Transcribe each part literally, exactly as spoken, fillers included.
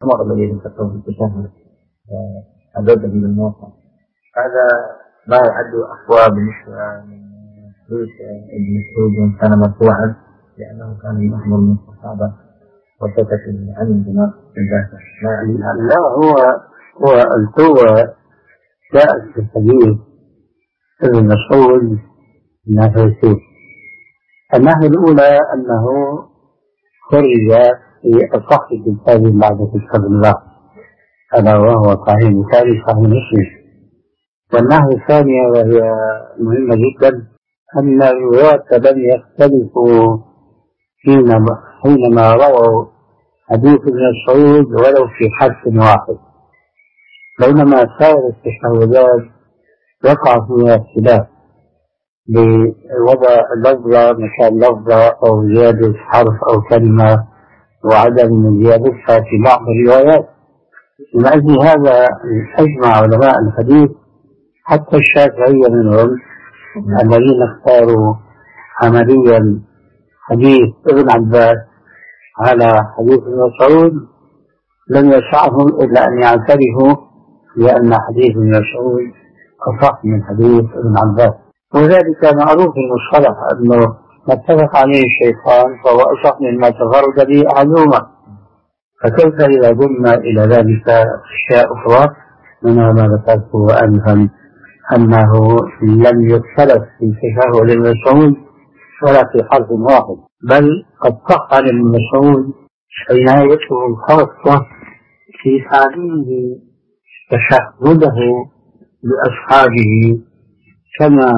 الأمر الذي ذكرته في التشهد أبدا من الموقع، هذا ما يعد أقوى بالنسبة من حديث ابن مسعود كان مرفوعا لأنه كان من أحمر من الصحابة وسكت عن الجماعة الدافع. لا، هو هو القوة جاءت في الحديث ابن مسعود ناحيتين. الناحية الأولى أنه خرج في أصح كتاب بعد كتاب الله ألا وهو صحيح البخاري صحيح مسلم. والناحية الثانية وهي مهمة جدا أن الرواة لم يختلفوا حينما رووا حديث ابن مسعود ولو في حرف واحد، بينما سائر التشهدات وقع فيها اختلاف بوضع لفظة مكان لفظة أو زيادة حرف أو كلمة وعدم زيادتها في بعض الروايات. من أجل هذا أجمع علماء الحديث حتى الشافعية منهم الذين اختاروا عمليا حديث ابن عباس على حديث ابن مسعود لم يسعهم إلا أن يعترفوا بأن حديث ابن مسعود أصح من حديث ابن عباس. وذلك معروف في المصطلح أنه ما اتفق عليه الشيخان فهو أصح مما تفرد به أحدهما، فكيف إذا قلنا إلى ذلك أشياء أخرى منها ما ذكرته أنهم أنه لم يختلف في تشهد ابن مسعود ولا في حرف واحد، بل قد صح عن ابن مسعود عنايته الخاصة في تعليم تشهده لأصحابه كما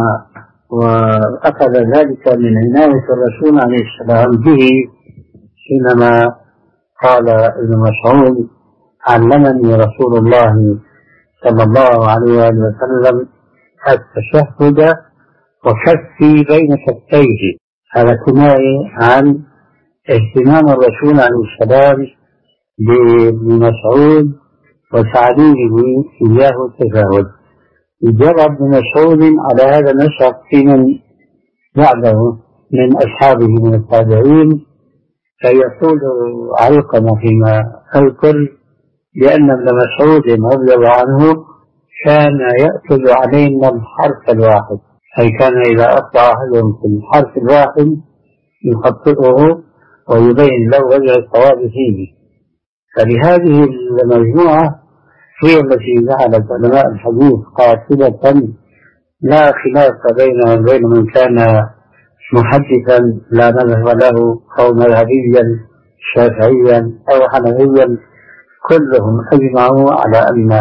وأخذ ذلك من عناية الرسول عليه السلام به حينما قال ابن مسعود علمني رسول الله صلى الله عليه وسلم التشهد وكفي بين كفيه. هذا كناية عن اهتمام الرسول عليه السلام بابن مسعود وتعليمه إياه التشهد. جرى ابن مسعود على هذا النسق في من بعده من أصحابه من التابعين، فيقول علقمة فيما أذكر لأن ابن مسعود رضي الله عنه كان يأخذ علينا الحرف الواحد، أي كان إذا أخطأ أحدهم في الحرف الواحد يخطئه ويبين له وجه الصواب فيه. فلهذه المجموعة هي التي جعلت علماء الحديث قاصدة لا خلاف بينهم وبين من كان محدثا لا مذهب له أو مذهبيا شافعيا أو حنفيا، كلهم أجمعوا على أن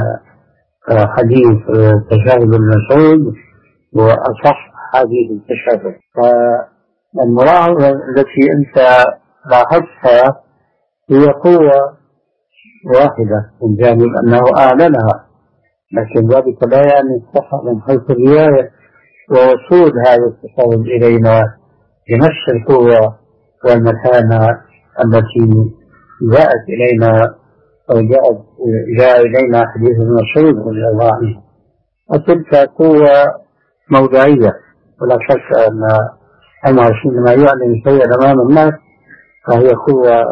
حديث تشهد ابن مسعود هو أصح حديث التشهد. فالملاحظة التي أنت لاحظتها هي قوة واحدة من جانب أنه أعلنها، لكن ذلك لا يعني الصحة من حيث الرواية ووصول هذا التشهد إلينا بنفس القوة والمكانة التي جاءت إلينا أو جاءت جاء إلينا حديث ابن مسعود رضي الله عنه. وتلك قوة موضعية، ولا شك أن أنه حينما يعلن شيئا أمام الناس فهي قوة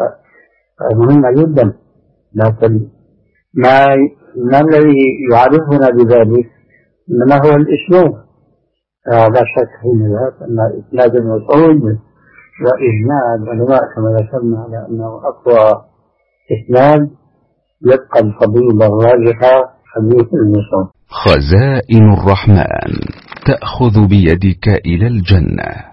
مهمة جدا، لكن ما ما الذي يعرفنا بذلك إنما هو الإسناد. لا شك حينها أن إسناد ابن مسعود وإجماع العلماء كما ذكرنا على أنه أقوى إسناد يبقى الفضيلة الراجحة حديث ابن مسعود. خزائن الرحمن تأخذ بيدك إلى الجنة.